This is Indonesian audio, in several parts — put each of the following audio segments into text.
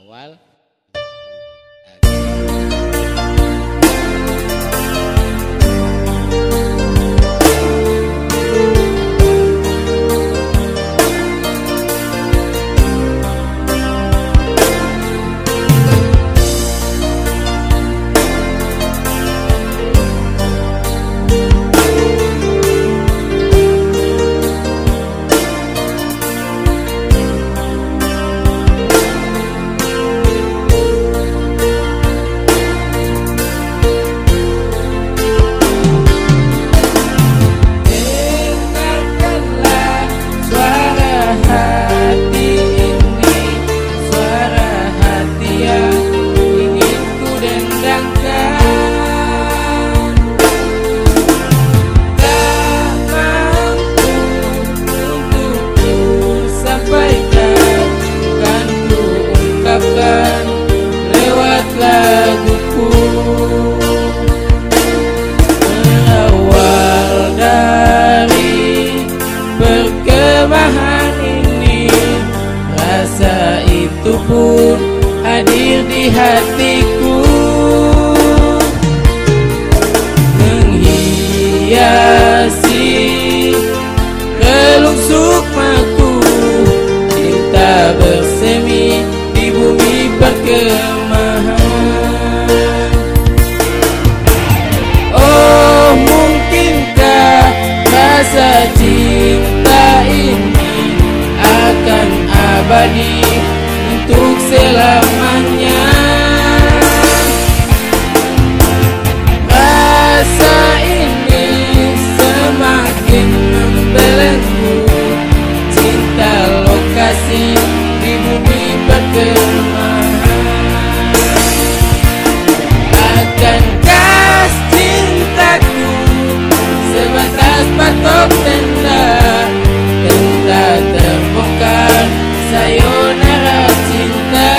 awal. Lewat laguku, berawal dari perkemahan ini, rasa itu pun hadir di hatiku, menghiasi relung sukmaku, cinta bersemi di bumi perkemahan. Oh, mungkinkah rasa cinta ini akan abadi untuk selamanya? Rasa ini semakin membelenggu, cinta lokasi di bumi perkemahan. Akankah cintaku sebatas patok tenda, tenda terbongkar, sayonara cinta?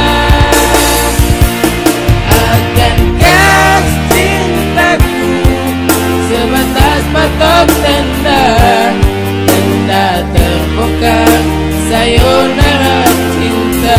Akankah cintaku sebatas patok tenda, tenda terbongkar, sayonara cinta?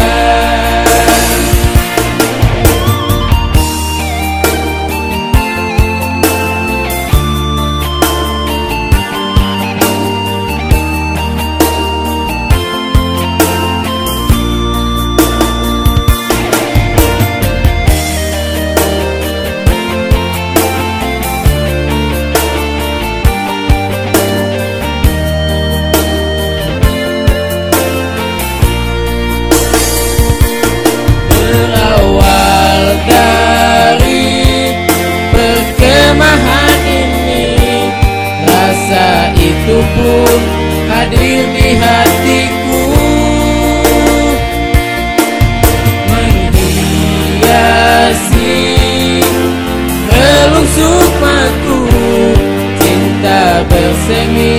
Rasa itu pun hadir di hatiku, menghiasi relung sukmaku, cinta bersemi